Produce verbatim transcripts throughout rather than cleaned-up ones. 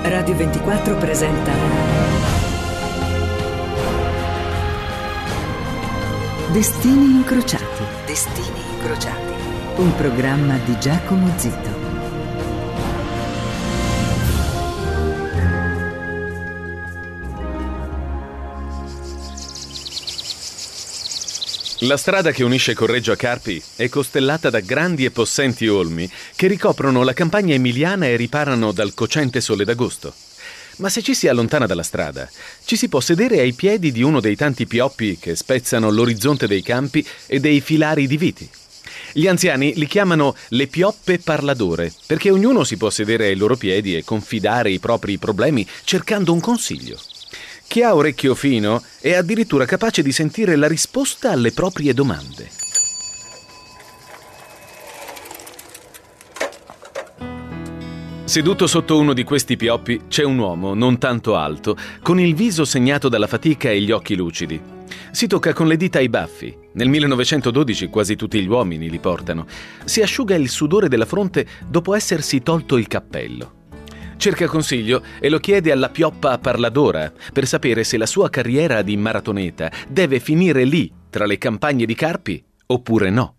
Radio ventiquattro presenta Destini incrociati. Destini incrociati. Un programma di Giacomo Zito. La strada che unisce Correggio a Carpi è costellata da grandi e possenti olmi che ricoprono la campagna emiliana e riparano dal cocente sole d'agosto. Ma se ci si allontana dalla strada, ci si può sedere ai piedi di uno dei tanti pioppi che spezzano l'orizzonte dei campi e dei filari di viti. Gli anziani li chiamano le pioppe parladore, perché ognuno si può sedere ai loro piedi e confidare i propri problemi cercando un consiglio. Chi ha orecchio fino è addirittura capace di sentire la risposta alle proprie domande. Seduto sotto uno di questi pioppi c'è un uomo non tanto alto, con il viso segnato dalla fatica e gli occhi lucidi. Si tocca con le dita i baffi. Nel millenovecentododici quasi tutti gli uomini li portano. Si asciuga il sudore della fronte dopo essersi tolto il cappello. Cerca consiglio e lo chiede alla pioppa parladora per sapere se la sua carriera di maratoneta deve finire lì, tra le campagne di Carpi, oppure no.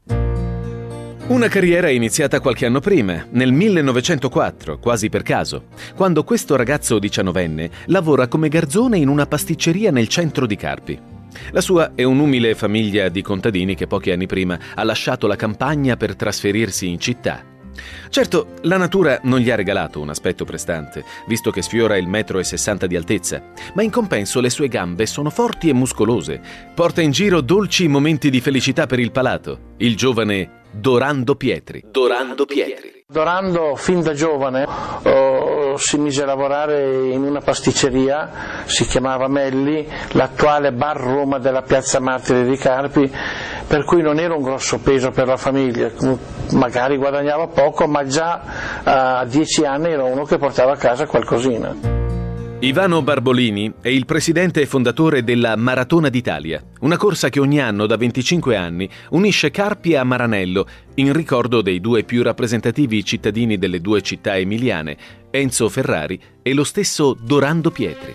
Una carriera iniziata qualche anno prima, nel millenovecentoquattro, quasi per caso, quando questo ragazzo diciannovenne lavora come garzone in una pasticceria nel centro di Carpi. La sua è un'umile famiglia di contadini che pochi anni prima ha lasciato la campagna per trasferirsi in città. Certo, la natura non gli ha regalato un aspetto prestante, visto che sfiora il metro e sessanta di altezza, ma in compenso le sue gambe sono forti e muscolose. Porta in giro dolci momenti di felicità per il palato. Il giovane Dorando Pietri. Dorando Pietri. Dorando, fin da giovane, oh, si mise a lavorare in una pasticceria, si chiamava Melli, l'attuale Bar Roma della Piazza Martiri di Carpi, per cui non era un grosso peso per la famiglia, magari guadagnava poco, ma già a dieci anni era uno che portava a casa qualcosina. Ivano Barbolini è il presidente e fondatore della Maratona d'Italia, una corsa che ogni anno da venticinque anni unisce Carpi a Maranello in ricordo dei due più rappresentativi cittadini delle due città emiliane, Enzo Ferrari e lo stesso Dorando Pietri.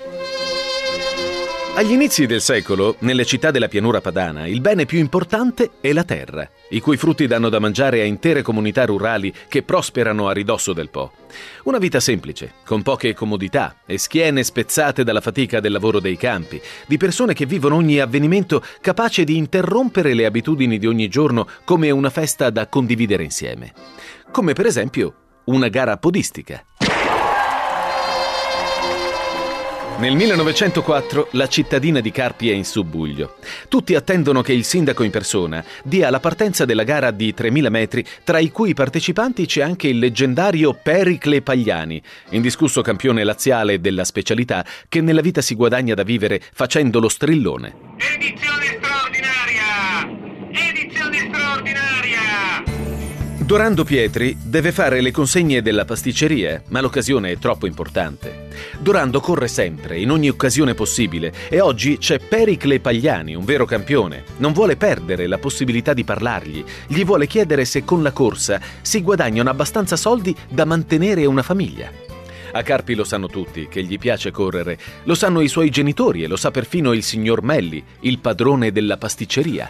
Agli inizi del secolo, nelle città della pianura padana, il bene più importante è la terra, i cui frutti danno da mangiare a intere comunità rurali che prosperano a ridosso del Po. Una vita semplice, con poche comodità e schiene spezzate dalla fatica del lavoro dei campi, di persone che vivono ogni avvenimento capace di interrompere le abitudini di ogni giorno come una festa da condividere insieme. Come per esempio una gara podistica. Nel millenovecentoquattro la cittadina di Carpi è in subbuglio. Tutti attendono che il sindaco in persona dia la partenza della gara di tremila metri, tra i cui partecipanti c'è anche il leggendario Pericle Pagliani, indiscusso campione laziale della specialità che nella vita si guadagna da vivere facendo lo strillone. Edizione straordinaria! Edizione straordinaria! Dorando Pietri deve fare le consegne della pasticceria, ma l'occasione è troppo importante. Dorando corre sempre, in ogni occasione possibile, e oggi c'è Pericle Pagliani, un vero campione. Non vuole perdere la possibilità di parlargli, gli vuole chiedere se con la corsa si guadagnano abbastanza soldi da mantenere una famiglia. A Carpi lo sanno tutti che gli piace correre, lo sanno i suoi genitori e lo sa perfino il signor Melli, il padrone della pasticceria.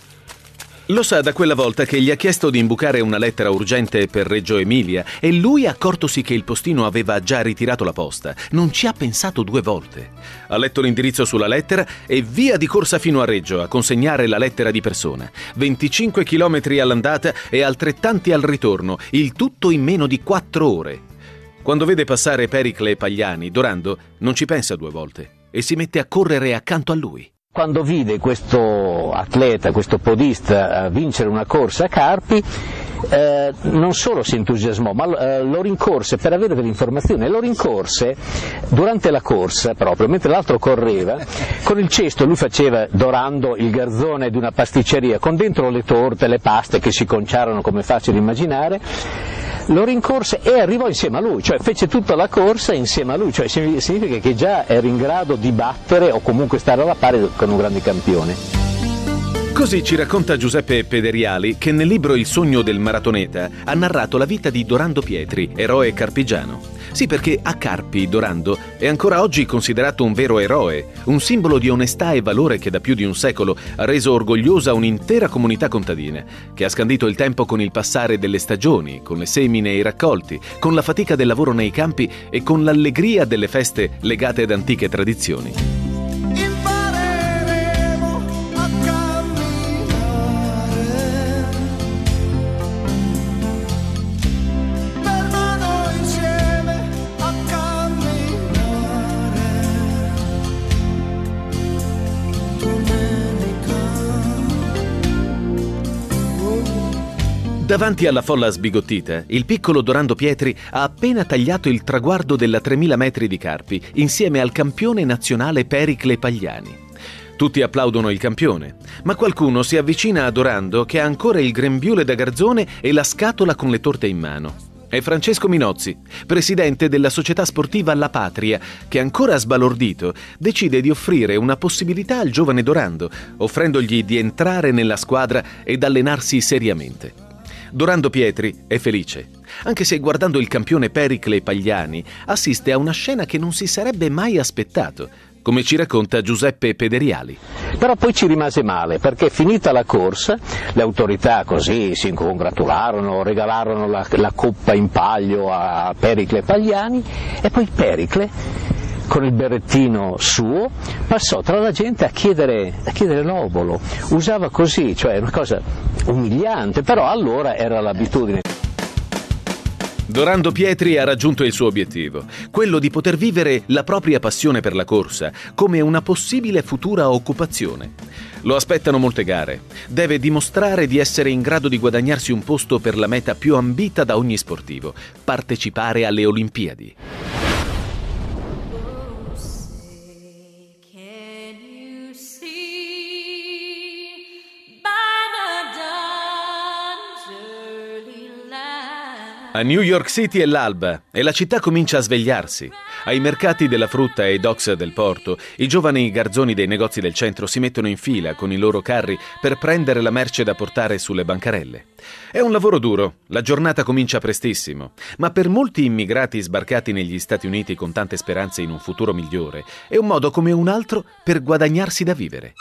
Lo sa da quella volta che gli ha chiesto di imbucare una lettera urgente per Reggio Emilia e lui, accortosi che il postino aveva già ritirato la posta, non ci ha pensato due volte. Ha letto l'indirizzo sulla lettera e via di corsa fino a Reggio a consegnare la lettera di persona. venticinque chilometri all'andata e altrettanti al ritorno, il tutto in meno di quattro ore. Quando vede passare Pericle Pagliani, Dorando non ci pensa due volte e si mette a correre accanto a lui. Quando vide questo atleta, questo podista vincere una corsa a Carpi, eh, non solo si entusiasmò, ma eh, lo rincorse per avere delle informazioni, lo rincorse durante la corsa proprio, mentre l'altro correva, con il cesto lui faceva, Dorando, il garzone di una pasticceria, con dentro le torte, le paste che si conciarono come è facile immaginare. Lo rincorse e arrivò insieme a lui, cioè fece tutta la corsa insieme a lui, cioè significa che già era in grado di battere o comunque stare alla pari con un grande campione. Così ci racconta Giuseppe Pederiali che nel libro Il sogno del maratoneta ha narrato la vita di Dorando Pietri, eroe carpigiano. Sì, perché a Carpi Dorando è ancora oggi considerato un vero eroe, un simbolo di onestà e valore che da più di un secolo ha reso orgogliosa un'intera comunità contadina, che ha scandito il tempo con il passare delle stagioni, con le semine e i raccolti, con la fatica del lavoro nei campi e con l'allegria delle feste legate ad antiche tradizioni. Davanti alla folla sbigottita, il piccolo Dorando Pietri ha appena tagliato il traguardo della tremila metri di Carpi insieme al campione nazionale Pericle Pagliani. Tutti applaudono il campione, ma qualcuno si avvicina a Dorando che ha ancora il grembiule da garzone e la scatola con le torte in mano. È Francesco Minozzi, presidente della società sportiva La Patria, che ancora sbalordito decide di offrire una possibilità al giovane Dorando, offrendogli di entrare nella squadra ed allenarsi seriamente. Dorando Pietri è felice, anche se guardando il campione Pericle Pagliani assiste a una scena che non si sarebbe mai aspettato, come ci racconta Giuseppe Pederiali. Però poi ci rimase male, perché finita la corsa, le autorità così si congratularono, regalarono la, la coppa in palio a Pericle Pagliani e poi Pericle, con il berrettino suo, passò tra la gente a chiedere, a chiedere l'obolo. Usava così, cioè una cosa umiliante, però allora era l'abitudine. Dorando Pietri ha raggiunto il suo obiettivo, quello di poter vivere la propria passione per la corsa come una possibile futura occupazione. Lo aspettano molte gare. Deve dimostrare di essere in grado di guadagnarsi un posto per la meta più ambita da ogni sportivo: partecipare alle Olimpiadi. A New York City è l'alba e la città comincia a svegliarsi. Ai mercati della frutta e ai docks del porto, i giovani garzoni dei negozi del centro si mettono in fila con i loro carri per prendere la merce da portare sulle bancarelle. È un lavoro duro, la giornata comincia prestissimo, ma per molti immigrati sbarcati negli Stati Uniti con tante speranze in un futuro migliore, è un modo come un altro per guadagnarsi da vivere.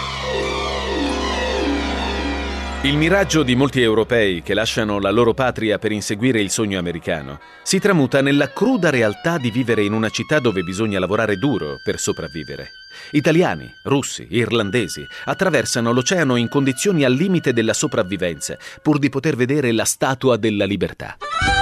Il miraggio di molti europei che lasciano la loro patria per inseguire il sogno americano si tramuta nella cruda realtà di vivere in una città dove bisogna lavorare duro per sopravvivere. Italiani, russi, irlandesi attraversano l'oceano in condizioni al limite della sopravvivenza pur di poter vedere la Statua della Libertà.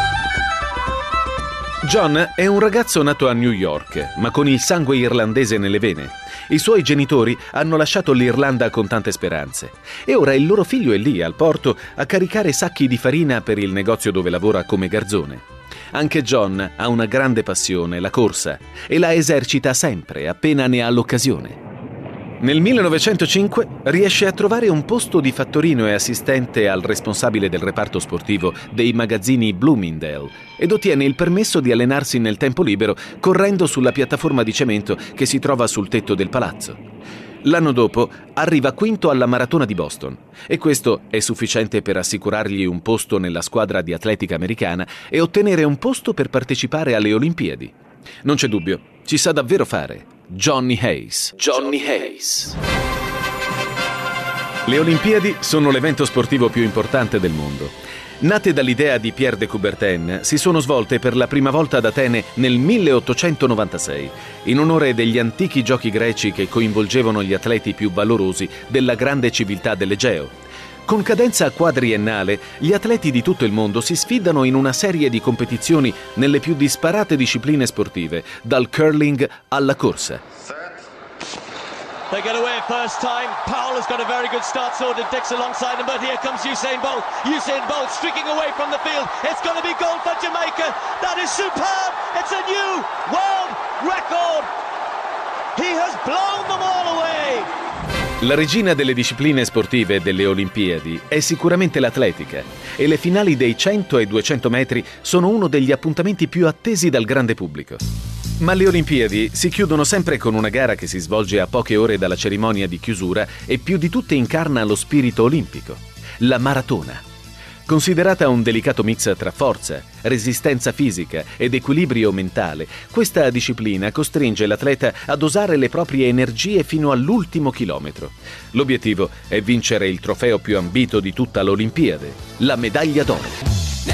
John è un ragazzo nato a New York, ma con il sangue irlandese nelle vene. I suoi genitori hanno lasciato l'Irlanda con tante speranze e ora il loro figlio è lì, al porto, a caricare sacchi di farina per il negozio dove lavora come garzone. Anche John ha una grande passione, la corsa, e la esercita sempre, appena ne ha l'occasione. Nel millenovecentocinque riesce a trovare un posto di fattorino e assistente al responsabile del reparto sportivo dei magazzini Bloomingdale ed ottiene il permesso di allenarsi nel tempo libero correndo sulla piattaforma di cemento che si trova sul tetto del palazzo. L'anno dopo arriva quinto alla maratona di Boston e questo è sufficiente per assicurargli un posto nella squadra di atletica americana e ottenere un posto per partecipare alle Olimpiadi. Non c'è dubbio, ci sa davvero fare. Johnny Hayes. Johnny Hayes. Le Olimpiadi sono l'evento sportivo più importante del mondo. Nate dall'idea di Pierre de Coubertin, si sono svolte per la prima volta ad Atene nel milleottocentonovantasei, in onore degli antichi giochi greci che coinvolgevano gli atleti più valorosi della grande civiltà dell'Egeo. Con cadenza quadriennale, gli atleti di tutto il mondo si sfidano in una serie di competizioni nelle più disparate discipline sportive, dal curling alla corsa. They get away first time. Powell has got a very good start, so did Dix alongside him, but here comes Usain Bolt. Usain Bolt streaking away from the field. It's going to be gold for Jamaica. That is superb. It's a new world record. He has blown them all away. La regina delle discipline sportive delle Olimpiadi è sicuramente l'atletica e le finali dei cento e duecento metri sono uno degli appuntamenti più attesi dal grande pubblico. Ma le Olimpiadi si chiudono sempre con una gara che si svolge a poche ore dalla cerimonia di chiusura e più di tutte incarna lo spirito olimpico, la maratona. Considerata un delicato mix tra forza, resistenza fisica ed equilibrio mentale, questa disciplina costringe l'atleta a dosare le proprie energie fino all'ultimo chilometro. L'obiettivo è vincere il trofeo più ambito di tutta l'Olimpiade, la medaglia d'oro.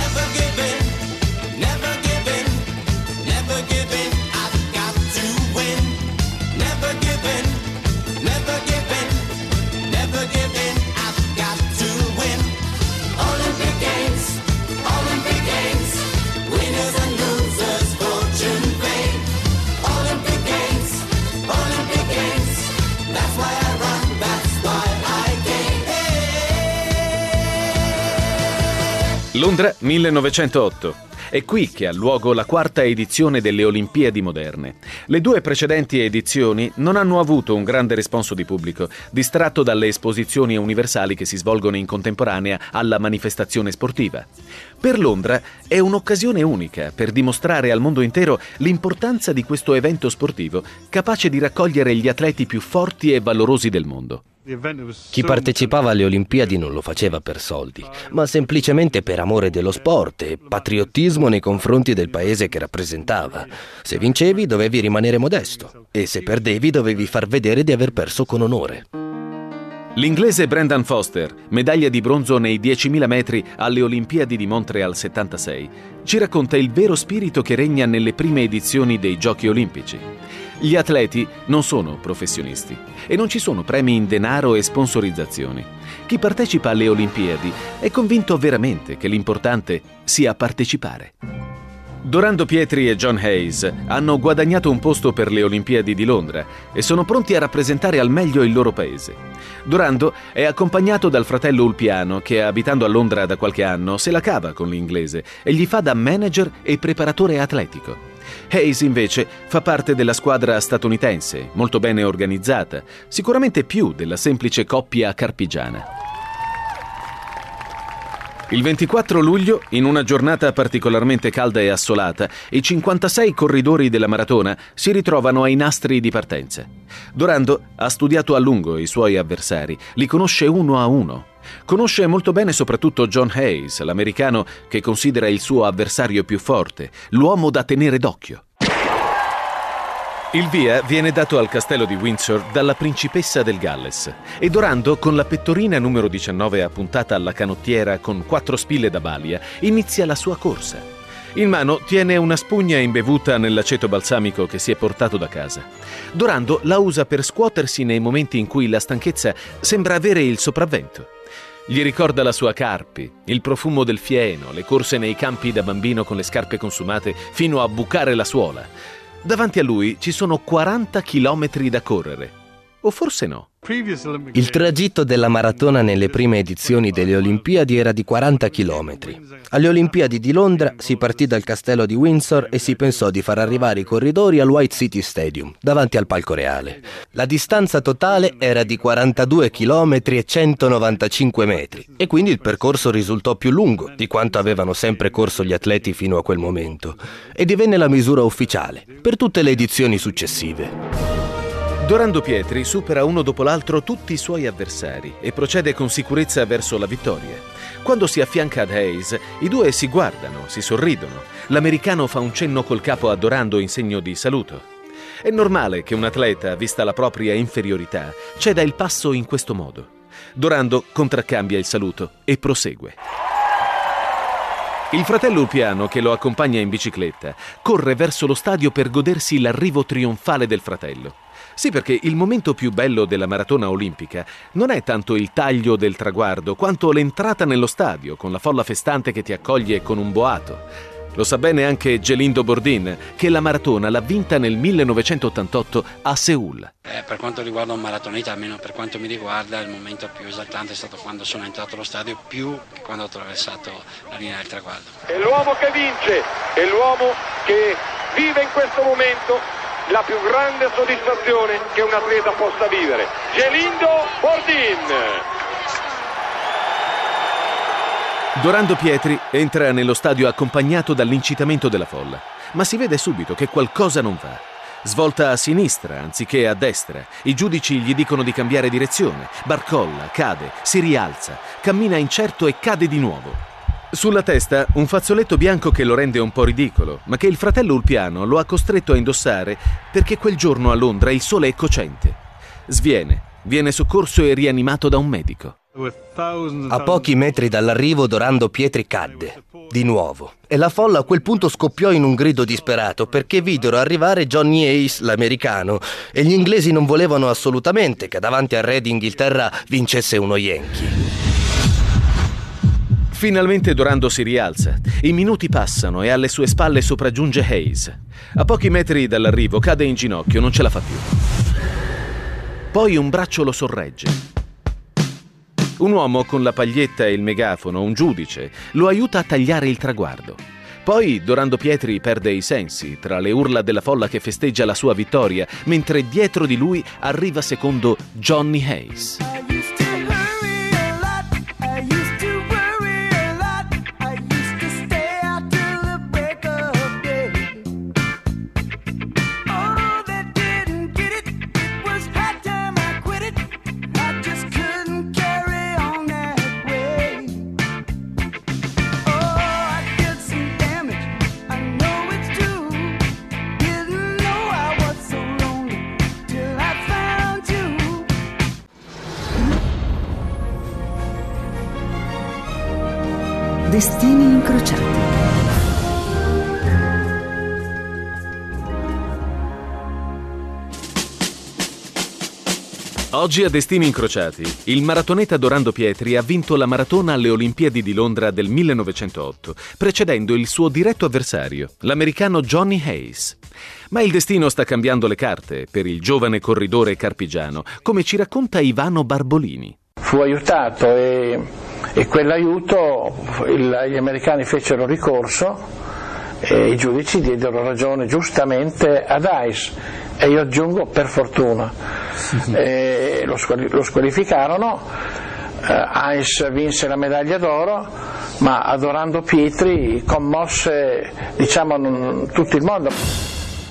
Londra millenovecentotto. È qui che ha luogo la quarta edizione delle Olimpiadi moderne. Le due precedenti edizioni non hanno avuto un grande responso di pubblico, distratto dalle esposizioni universali che si svolgono in contemporanea alla manifestazione sportiva. Per Londra è un'occasione unica per dimostrare al mondo intero l'importanza di questo evento sportivo, capace di raccogliere gli atleti più forti e valorosi del mondo. Chi partecipava alle Olimpiadi non lo faceva per soldi, ma semplicemente per amore dello sport e patriottismo nei confronti del paese che rappresentava. Se vincevi dovevi rimanere modesto e se perdevi dovevi far vedere di aver perso con onore. L'inglese Brendan Foster, medaglia di bronzo nei diecimila metri alle Olimpiadi di Montreal settantasei, ci racconta il vero spirito che regna nelle prime edizioni dei Giochi Olimpici. Gli atleti non sono professionisti e non ci sono premi in denaro e sponsorizzazioni. Chi partecipa alle Olimpiadi è convinto veramente che l'importante sia partecipare. Dorando Pietri e John Hayes hanno guadagnato un posto per le Olimpiadi di Londra e sono pronti a rappresentare al meglio il loro paese. Dorando è accompagnato dal fratello Ulpiano che, abitando a Londra da qualche anno, se la cava con l'inglese e gli fa da manager e preparatore atletico. Hayes invece fa parte della squadra statunitense, molto bene organizzata, sicuramente più della semplice coppia carpigiana. Il ventiquattro luglio, in una giornata particolarmente calda e assolata, i cinquantasei corridori della maratona si ritrovano ai nastri di partenza. Dorando ha studiato a lungo i suoi avversari, li conosce uno a uno. Conosce molto bene soprattutto John Hayes, l'americano che considera il suo avversario più forte, l'uomo da tenere d'occhio. Il via viene dato al castello di Windsor dalla principessa del Galles e Dorando, con la pettorina numero diciannove appuntata alla canottiera con quattro spille da balia, inizia la sua corsa. In mano tiene una spugna imbevuta nell'aceto balsamico che si è portato da casa. Dorando la usa per scuotersi nei momenti in cui la stanchezza sembra avere il sopravvento. Gli ricorda la sua Carpi, il profumo del fieno, le corse nei campi da bambino con le scarpe consumate fino a bucare la suola. Davanti a lui ci sono quaranta chilometri da correre. O forse no. Il tragitto della maratona nelle prime edizioni delle Olimpiadi era di quaranta chilometri. Alle Olimpiadi di Londra si partì dal castello di Windsor e si pensò di far arrivare i corridori al White City Stadium, davanti al palco reale. La distanza totale era di quarantadue chilometri e centonovantacinque metri e quindi il percorso risultò più lungo di quanto avevano sempre corso gli atleti fino a quel momento e divenne la misura ufficiale per tutte le edizioni successive. Dorando Pietri supera uno dopo l'altro tutti i suoi avversari e procede con sicurezza verso la vittoria. Quando si affianca ad Hayes, i due si guardano, si sorridono. L'americano fa un cenno col capo a Dorando in segno di saluto. È normale che un atleta, vista la propria inferiorità, ceda il passo in questo modo. Dorando contraccambia il saluto e prosegue. Il fratello Ulpiano, che lo accompagna in bicicletta, corre verso lo stadio per godersi l'arrivo trionfale del fratello. Sì, perché il momento più bello della maratona olimpica non è tanto il taglio del traguardo, quanto l'entrata nello stadio, con la folla festante che ti accoglie con un boato. Lo sa bene anche Gelindo Bordin, che la maratona l'ha vinta nel millenovecentottantotto a Seul. Eh, per quanto riguarda un maratonita, almeno per quanto mi riguarda, il momento più esaltante è stato quando sono entrato allo stadio, più che quando ho attraversato la linea del traguardo. È l'uomo che vince, è l'uomo che vive in questo momento la più grande soddisfazione che un atleta possa vivere. Gelindo Bordin. Dorando Pietri entra nello stadio accompagnato dall'incitamento della folla, ma si vede subito che qualcosa non va. Svolta a sinistra anziché a destra, i giudici gli dicono di cambiare direzione, barcolla, cade, si rialza, cammina incerto e cade di nuovo. Sulla testa un fazzoletto bianco che lo rende un po' ridicolo, ma che il fratello Ulpiano lo ha costretto a indossare perché quel giorno a Londra il sole è cocente. Sviene, viene soccorso e rianimato da un medico. A pochi metri dall'arrivo Dorando Pietri cadde, di nuovo, e la folla a quel punto scoppiò in un grido disperato perché videro arrivare Johnny Hayes, l'americano, e gli inglesi non volevano assolutamente che davanti al re d'Inghilterra vincesse uno Yankee. Finalmente Dorando si rialza, i minuti passano e alle sue spalle sopraggiunge Hayes. A pochi metri dall'arrivo cade in ginocchio, non ce la fa più. Poi un braccio lo sorregge. Un uomo con la paglietta e il megafono, un giudice, lo aiuta a tagliare il traguardo. Poi Dorando Pietri perde i sensi tra le urla della folla che festeggia la sua vittoria, mentre dietro di lui arriva secondo Johnny Hayes. Destini incrociati. Oggi a Destini incrociati, il maratoneta Dorando Pietri ha vinto la maratona alle Olimpiadi di Londra del millenovecentotto, precedendo il suo diretto avversario, l'americano Johnny Hayes. Ma il destino sta cambiando le carte per il giovane corridore carpigiano, come ci racconta Ivano Barbolini. Fu aiutato e, e quell'aiuto il, gli americani fecero ricorso e i giudici diedero ragione giustamente ad Hayes, e io aggiungo per fortuna. E lo, squali, lo squalificarono, eh, Hayes vinse la medaglia d'oro, ma a Dorando Pietri commosse, diciamo, tutto il mondo.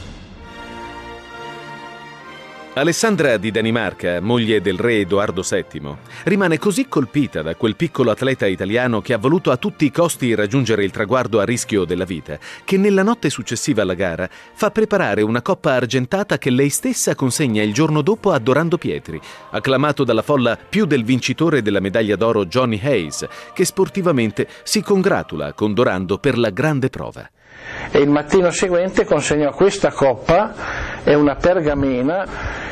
Alessandra di Danimarca, moglie del re Edoardo settimo, rimane così colpita da quel piccolo atleta italiano che ha voluto a tutti i costi raggiungere il traguardo a rischio della vita, che nella notte successiva alla gara fa preparare una coppa argentata che lei stessa consegna il giorno dopo a Dorando Pietri, acclamato dalla folla più del vincitore della medaglia d'oro Johnny Hayes, che sportivamente si congratula con Dorando per la grande prova. E il mattino seguente consegnò questa coppa e una pergamena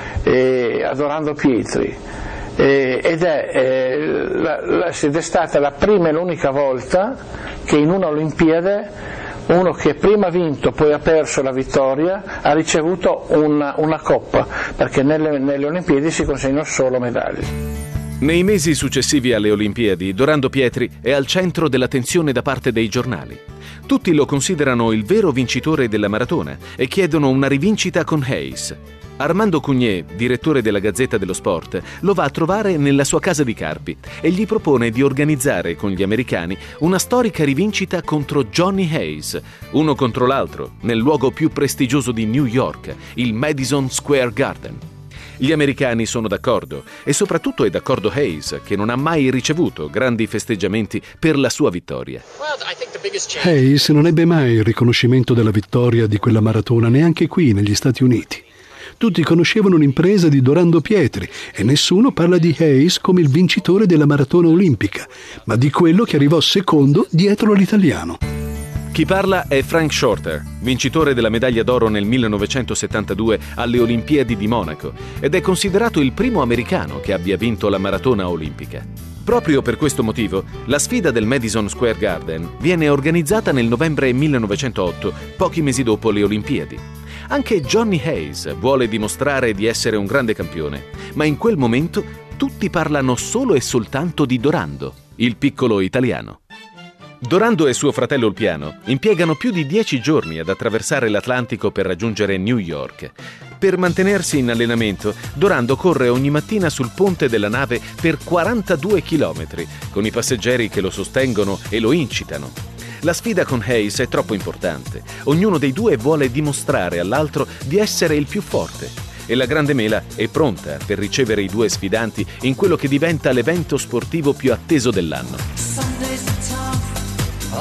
eh, a Dorando Pietri, eh, ed è, eh, la, la, ed è stata la prima e l'unica volta che in una Olimpiade uno che prima ha vinto poi ha perso la vittoria ha ricevuto una, una coppa, perché nelle, nelle Olimpiadi si consegnano solo medaglie. Nei mesi successivi alle Olimpiadi, Dorando Pietri è al centro dell'attenzione da parte dei giornali. Tutti lo considerano il vero vincitore della maratona e chiedono una rivincita con Hayes. Armando Cugnet, direttore della Gazzetta dello Sport, lo va a trovare nella sua casa di Carpi e gli propone di organizzare con gli americani una storica rivincita contro Johnny Hayes, uno contro l'altro, nel luogo più prestigioso di New York, il Madison Square Garden. Gli americani sono d'accordo e soprattutto è d'accordo Hayes, che non ha mai ricevuto grandi festeggiamenti per la sua vittoria. Hayes non ebbe mai il riconoscimento della vittoria di quella maratona, neanche qui negli Stati Uniti. Tutti conoscevano l'impresa di Dorando Pietri e nessuno parla di Hayes come il vincitore della maratona olimpica, ma di quello che arrivò secondo dietro all'italiano. Chi parla è Frank Shorter, vincitore della medaglia d'oro nel millenovecentosettantadue alle Olimpiadi di Monaco, ed è considerato il primo americano che abbia vinto la maratona olimpica. Proprio per questo motivo, la sfida del Madison Square Garden viene organizzata nel novembre millenovecentootto, pochi mesi dopo le Olimpiadi. Anche Johnny Hayes vuole dimostrare di essere un grande campione, ma in quel momento tutti parlano solo e soltanto di Dorando, il piccolo italiano. Dorando e suo fratello Ulpiano impiegano più di dieci giorni ad attraversare l'Atlantico per raggiungere New York. Per mantenersi in allenamento, Dorando corre ogni mattina sul ponte della nave per quarantadue chilometri, con i passeggeri che lo sostengono e lo incitano. La sfida con Hayes è troppo importante. Ognuno dei due vuole dimostrare all'altro di essere il più forte. E la Grande Mela è pronta per ricevere i due sfidanti in quello che diventa l'evento sportivo più atteso dell'anno.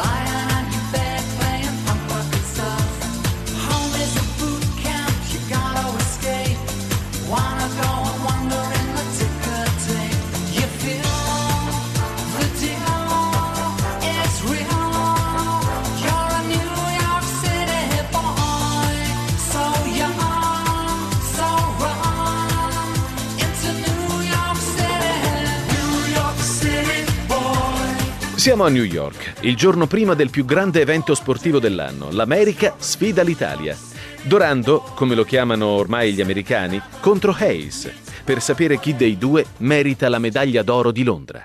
Siamo a New York, il giorno prima del più grande evento sportivo dell'anno, l'America sfida l'Italia. Dorando, come lo chiamano ormai gli americani, contro Hayes, per sapere chi dei due merita la medaglia d'oro di Londra.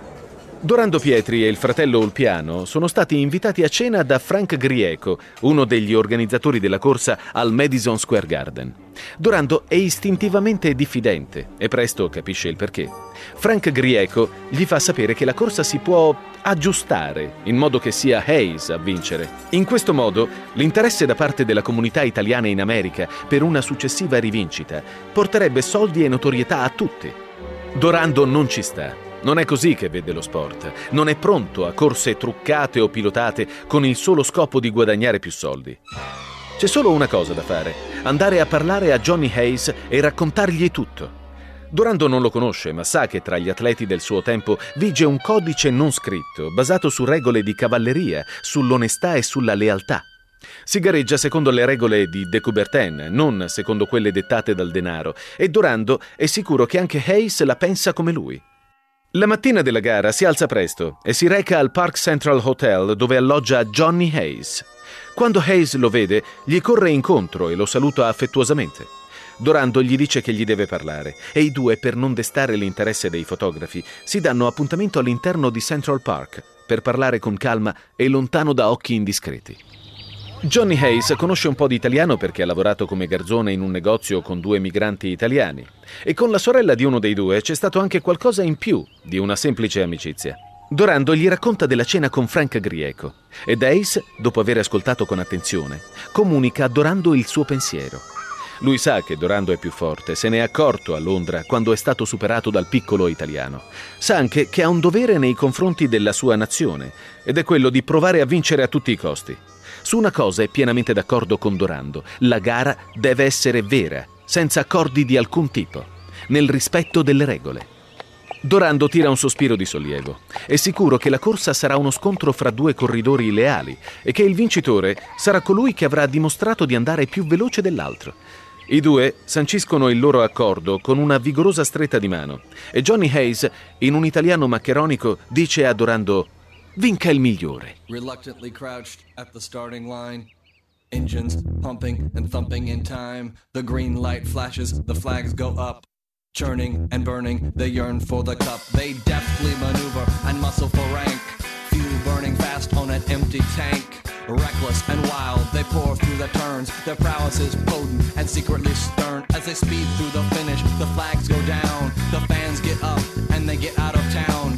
Dorando Pietri e il fratello Ulpiano sono stati invitati a cena da Frank Grieco, uno degli organizzatori della corsa al Madison Square Garden. Dorando è istintivamente diffidente e presto capisce il perché. Frank Grieco gli fa sapere che la corsa si può aggiustare in modo che sia Hayes a vincere. In questo modo l'interesse da parte della comunità italiana in America per una successiva rivincita porterebbe soldi e notorietà a tutti. Dorando non ci sta. Non è così che vede lo sport. Non è pronto a corse truccate o pilotate con il solo scopo di guadagnare più soldi. C'è solo una cosa da fare: andare a parlare a Johnny Hayes e raccontargli tutto. Dorando non lo conosce, ma sa che tra gli atleti del suo tempo vige un codice non scritto, basato su regole di cavalleria, sull'onestà e sulla lealtà. Si gareggia secondo le regole di De Coubertin, non secondo quelle dettate dal denaro, e Dorando è sicuro che anche Hayes la pensa come lui. La mattina della gara si alza presto e si reca al Park Central Hotel, dove alloggia Johnny Hayes. Quando Hayes lo vede, gli corre incontro e lo saluta affettuosamente. Dorando gli dice che gli deve parlare e i due, per non destare l'interesse dei fotografi, si danno appuntamento all'interno di Central Park per parlare con calma e lontano da occhi indiscreti. Johnny Hayes conosce un po' di italiano perché ha lavorato come garzone in un negozio con due migranti italiani, e con la sorella di uno dei due c'è stato anche qualcosa in più di una semplice amicizia. Dorando gli racconta della cena con Frank Grieco ed Hayes, dopo aver ascoltato con attenzione, comunica a Dorando il suo pensiero. Lui sa che Dorando è più forte, se ne è accorto a Londra quando è stato superato dal piccolo italiano. Sa anche che ha un dovere nei confronti della sua nazione, ed è quello di provare a vincere a tutti i costi. Su una cosa è pienamente d'accordo con Dorando: la gara deve essere vera, senza accordi di alcun tipo, nel rispetto delle regole. Dorando tira un sospiro di sollievo. È sicuro che la corsa sarà uno scontro fra due corridori leali e che il vincitore sarà colui che avrà dimostrato di andare più veloce dell'altro. I due sanciscono il loro accordo con una vigorosa stretta di mano e Johnny Hayes, in un italiano maccheronico, dice a Dorando: vinca il migliore. Reluctantly crouched at the starting line, engines pumping and thumping in time. The green light flashes, the flags go up, churning and burning, they yearn for the cup. They deftly maneuver and muscle for rank, fuel burning fast on an empty tank. Reckless and wild, they pour through the turns. Their prowess is potent and secretly stern. As they speed through the finish, the flags go down, the fans get up and they get out of town.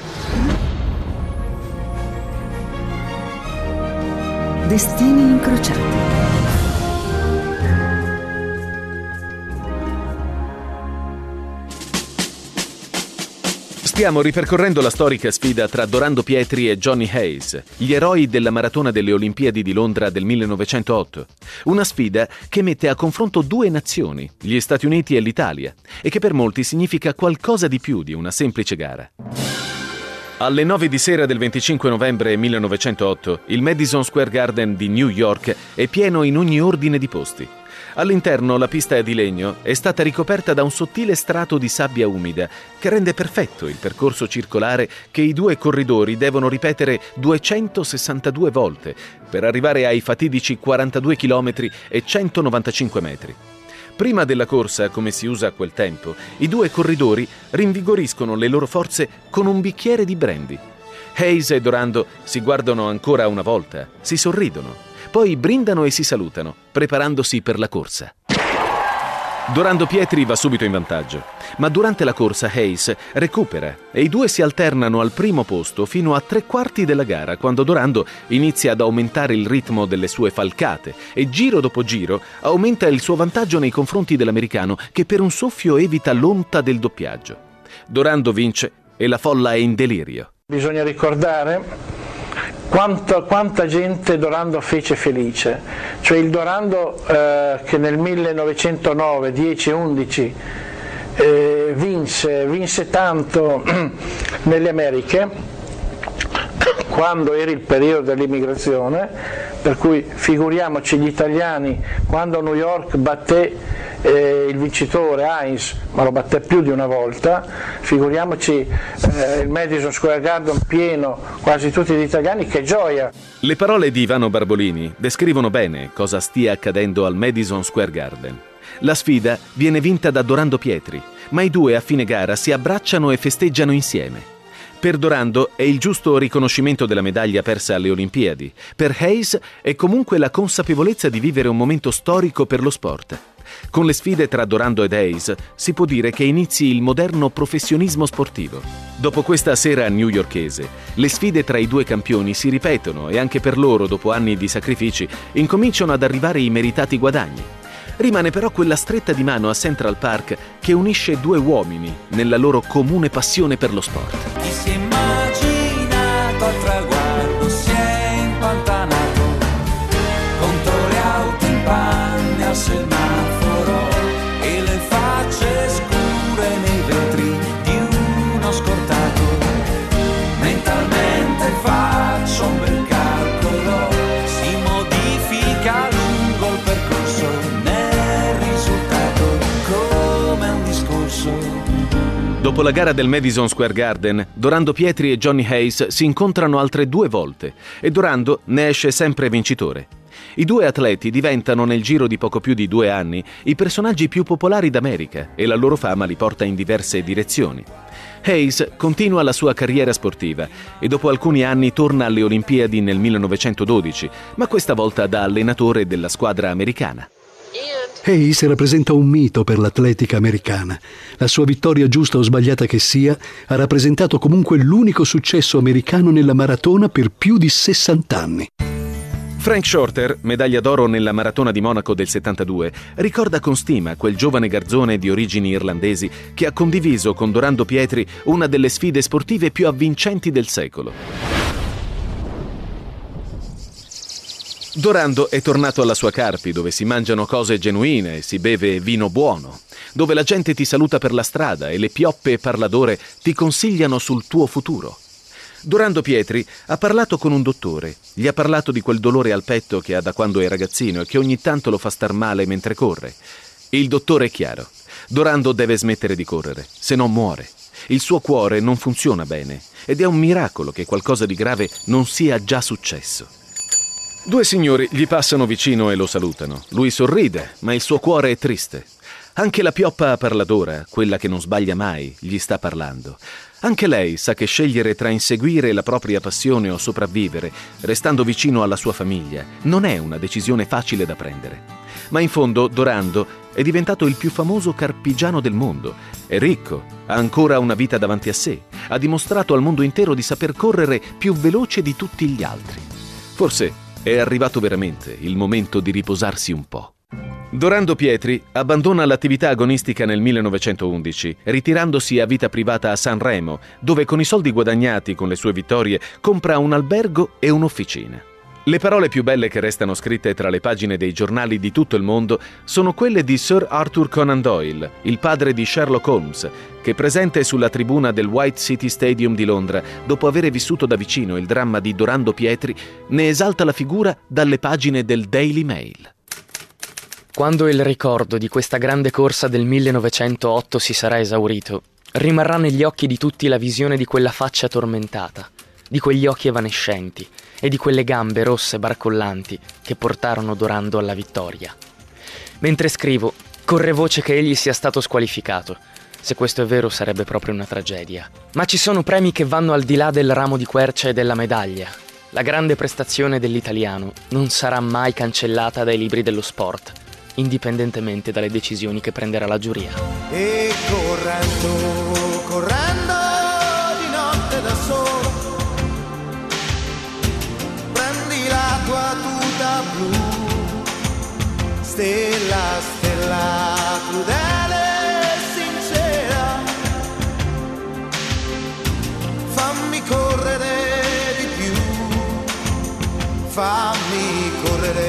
Destini incrociati. Stiamo ripercorrendo la storica sfida tra Dorando Pietri e Johnny Hayes, gli eroi della maratona delle Olimpiadi di Londra del millenovecentootto. Una sfida che mette a confronto due nazioni, gli Stati Uniti e l'Italia, e che per molti significa qualcosa di più di una semplice gara. Alle nove di sera del venticinque novembre millenovecentootto, il Madison Square Garden di New York è pieno in ogni ordine di posti. All'interno la pista di legno è stata ricoperta da un sottile strato di sabbia umida che rende perfetto il percorso circolare che i due corridori devono ripetere duecentosessantadue volte per arrivare ai fatidici quarantadue chilometri e centonovantacinque metri. Prima della corsa, come si usa a quel tempo, i due corridori rinvigoriscono le loro forze con un bicchiere di brandy. Hayes e Dorando si guardano ancora una volta, si sorridono, poi brindano e si salutano, preparandosi per la corsa. Dorando Pietri va subito in vantaggio, ma durante la corsa Hayes recupera e i due si alternano al primo posto fino a tre quarti della gara, quando Dorando inizia ad aumentare il ritmo delle sue falcate e giro dopo giro aumenta il suo vantaggio nei confronti dell'americano, che per un soffio evita l'onta del doppiaggio. Dorando vince e la folla è in delirio. Bisogna ricordare Quanta, quanta gente Dorando fece felice, cioè il Dorando eh, che nel millenovecentonove, dieci, undici eh, vinse, vinse tanto nelle Americhe, quando era il periodo dell'immigrazione, per cui figuriamoci gli italiani quando New York batté eh, il vincitore Heinz, ma lo batté più di una volta, figuriamoci eh, il Madison Square Garden pieno, quasi tutti gli italiani, che gioia! Le parole di Ivano Barbolini descrivono bene cosa stia accadendo al Madison Square Garden. La sfida viene vinta da Dorando Pietri, ma i due a fine gara si abbracciano e festeggiano insieme. Per Dorando è il giusto riconoscimento della medaglia persa alle Olimpiadi. Per Hayes è comunque la consapevolezza di vivere un momento storico per lo sport. Con le sfide tra Dorando ed Hayes si può dire che inizi il moderno professionismo sportivo. Dopo questa sera newyorkese, le sfide tra i due campioni si ripetono e anche per loro, dopo anni di sacrifici, incominciano ad arrivare i meritati guadagni. Rimane però quella stretta di mano a Central Park che unisce due uomini nella loro comune passione per lo sport. Chi si è immaginato al traguardo si è impantanato, contro le auto in panne al semaforo e le facce scure nei vetri di uno scortato. Mentalmente faccio un bel calcolo, si modifica lungo il percorso nel risultato come un discorso. Dopo la gara del Madison Square Garden, Dorando Pietri e Johnny Hayes si incontrano altre due volte e Dorando ne esce sempre vincitore. I due atleti diventano nel giro di poco più di due anni i personaggi più popolari d'America e la loro fama li porta in diverse direzioni. Hayes continua la sua carriera sportiva e dopo alcuni anni torna alle Olimpiadi nel millenovecentododici, ma questa volta da allenatore della squadra americana. Hayes rappresenta un mito per l'atletica americana. La sua vittoria, giusta o sbagliata che sia, ha rappresentato comunque l'unico successo americano nella maratona per più di sessanta anni. Frank Shorter, medaglia d'oro nella maratona di Monaco del settantadue, ricorda con stima quel giovane garzone di origini irlandesi che ha condiviso con Dorando Pietri una delle sfide sportive più avvincenti del secolo. Dorando è tornato alla sua Carpi, dove si mangiano cose genuine e si beve vino buono, dove la gente ti saluta per la strada e le pioppe parladore ti consigliano sul tuo futuro. Dorando Pietri ha parlato con un dottore, gli ha parlato di quel dolore al petto che ha da quando è ragazzino e che ogni tanto lo fa star male mentre corre. Il dottore è chiaro: Dorando deve smettere di correre, se no muore. Il suo cuore non funziona bene ed è un miracolo che qualcosa di grave non sia già successo. Due signori gli passano vicino e lo salutano. Lui sorride, ma il suo cuore è triste. Anche la pioppa parladora, quella che non sbaglia mai, gli sta parlando. Anche lei sa che scegliere tra inseguire la propria passione o sopravvivere, restando vicino alla sua famiglia, non è una decisione facile da prendere. Ma in fondo Dorando è diventato il più famoso carpigiano del mondo. È ricco, ha ancora una vita davanti a sé, ha dimostrato al mondo intero di saper correre più veloce di tutti gli altri. Forse è arrivato veramente il momento di riposarsi un po'. Dorando Pietri abbandona l'attività agonistica nel millenovecentoundici, ritirandosi a vita privata a Sanremo, dove con i soldi guadagnati con le sue vittorie compra un albergo e un'officina. Le parole più belle che restano scritte tra le pagine dei giornali di tutto il mondo sono quelle di Sir Arthur Conan Doyle, il padre di Sherlock Holmes, che presente sulla tribuna del White City Stadium di Londra, dopo aver vissuto da vicino il dramma di Dorando Pietri, ne esalta la figura dalle pagine del Daily Mail. Quando il ricordo di questa grande corsa del millenovecentootto si sarà esaurito, rimarrà negli occhi di tutti la visione di quella faccia tormentata, di quegli occhi evanescenti e di quelle gambe rosse barcollanti che portarono Dorando alla vittoria. Mentre scrivo, corre voce che egli sia stato squalificato. Se questo è vero sarebbe proprio una tragedia. Ma ci sono premi che vanno al di là del ramo di quercia e della medaglia. La grande prestazione dell'italiano non sarà mai cancellata dai libri dello sport, indipendentemente dalle decisioni che prenderà la giuria. E correndo, correndo di notte da solo, prendi la tua tuta blu, stella, stella crudele e sincera, fammi correre di più, fammi correre